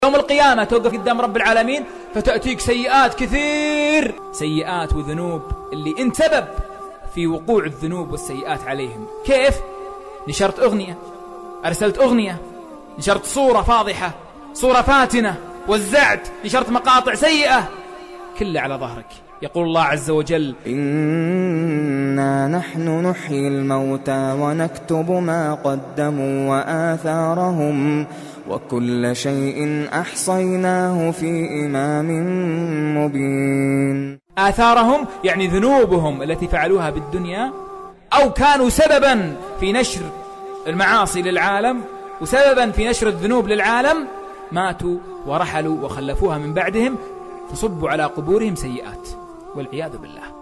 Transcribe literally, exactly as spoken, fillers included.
يوم القيامة توقف قدام رب العالمين فتأتيك سيئات كثير، سيئات وذنوب اللي انت سبب في وقوع الذنوب والسيئات عليهم. كيف؟ نشرت أغنية، أرسلت أغنية، نشرت صورة فاضحة، صورة فاتنة، وزعت، نشرت مقاطع سيئة، كله على ظهرك. يقول الله عز وجل: إنا نحن نحيي الموتى ونكتب ما قدموا وآثارهم وكل شيء أحصيناه في إمام مبين. آثارهم يعني ذنوبهم التي فعلوها بالدنيا، أو كانوا سببا في نشر المعاصي للعالم وسببا في نشر الذنوب للعالم، ماتوا ورحلوا وخلفوها من بعدهم، فصبوا على قبورهم سيئات والعياذ بالله.